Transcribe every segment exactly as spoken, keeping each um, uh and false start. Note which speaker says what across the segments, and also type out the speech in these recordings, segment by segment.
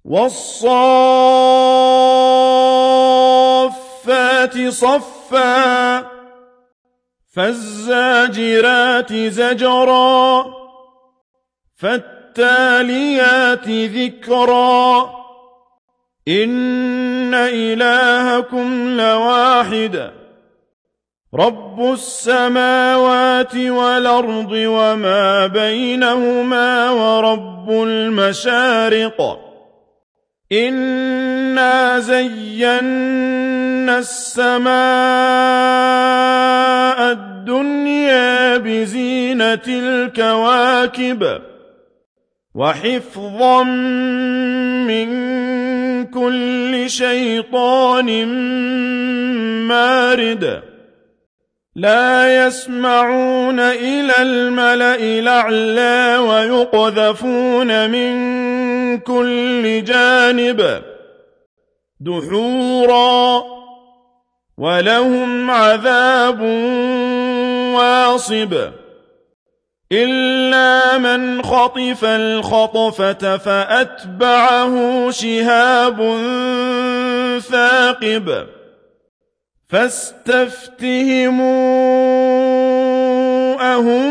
Speaker 1: وَالصَّافَّاتِ صَفًّا فَالزَّاجِرَاتِ زَجْرًا فَالتَّالِيَاتِ ذِكْرًا إِنَّ إِلَٰهَكُمْ لَوَاحِدٌ رَبُّ السَّمَاوَاتِ وَالْأَرْضِ وَمَا بَيْنَهُمَا وَرَبُّ الْمَشَارِقِ إِنَّا زَيَّنَّا السَّمَاءَ الدُّنْيَا بِزِينَةِ الْكَوَاكِبِ وَحِفْظًا مِّن كُلِّ شَيْطَانٍ مَّارِدٍ لَا يَسْمَعُونَ إِلَى الْمَلَإِ الْأَعْلَىٰ وَيُقْذَفُونَ مِن كُلِّ جَانِبٍ دُحُورًا وَلَهُمْ عَذَابٌ وَاصِبٌ إِلَّا مَنْ خَطِفَ الْخَطْفَةَ فَأَتْبَعَهُ شِهَابٌ ثَاقِبٌ فَاسْتَفْتِهِمْ أَهُمْ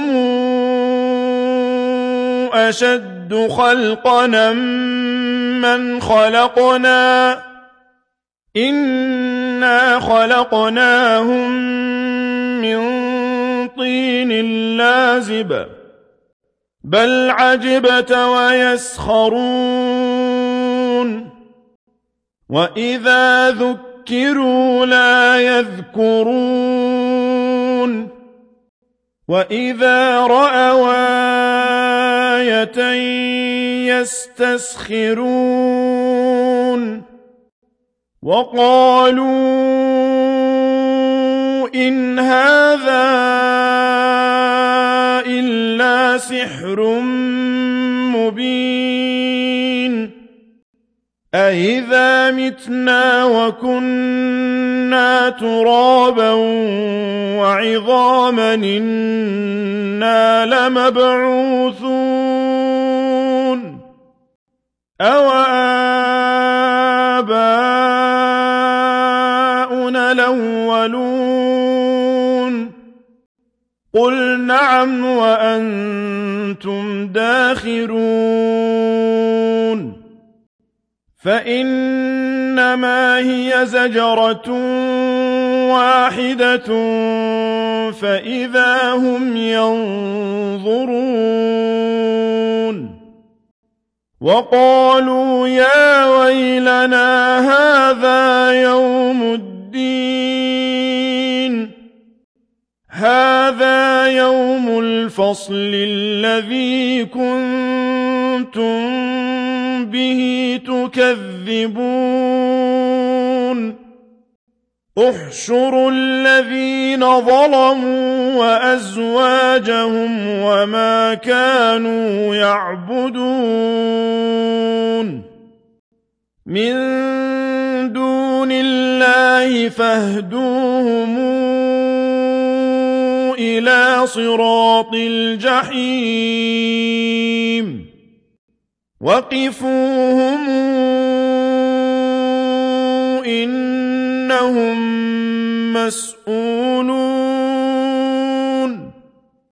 Speaker 1: أَشَدُّ خَلْقًا أَمَّنْ خَلَقْنَا إِنَّا خَلَقْنَاهُم مِّن طِينٍ لَّازِبٍ بَلْ عَجِبْتَ وَيَسْخَرُونَ وَإِذَا ذُكِّرُوا لَا يَذْكُرُونَ وَإِذَا رَأَوْا آيَةً يَسْتَسْخِرُونَ وَقَالُوا إِنْ هَٰذَا إِلَّا سِحْرٌ مُّبِينٌ أَإِذَا مِتْنَا وَكُنَّا تُرَابًا وَعِظَامًا إِنَّا لَمَبْعُوثُونَ أَوَآبَاؤُنَا الْأَوَّلُونَ قُلْ نَعَمْ وَأَنتُمْ دَاخِرُونَ فَإِنَّمَا هِيَ زَجْرَةٌ وَاحِدَةٌ فَإِذَا هُمْ يَنظُرُونَ وَقَالُوا يَا وَيْلَنَا هَٰذَا يَوْمُ الدِّينِ هَٰذَا يَوْمُ الْفَصْلِ الَّذِي كُنتُم بِهِ تُكَذِّبُونَ احْشُرُوا الَّذِينَ ظَلَمُوا وَأَزْوَاجَهُمْ وَمَا كَانُوا يَعْبُدُونَ مِن دُونِ اللَّهِ فَاهْدُوهُمْ إِلَىٰ صِرَاطِ الْجَحِيمِ وَقِفُوهُمْ إِنَّهُم مَّسْئُولُونَ